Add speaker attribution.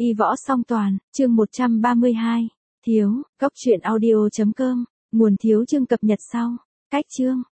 Speaker 1: Y võ song toàn, chương 132. Thiếu, góc truyện audio.com, nguồn thiếu chương cập nhật sau. Cách chương.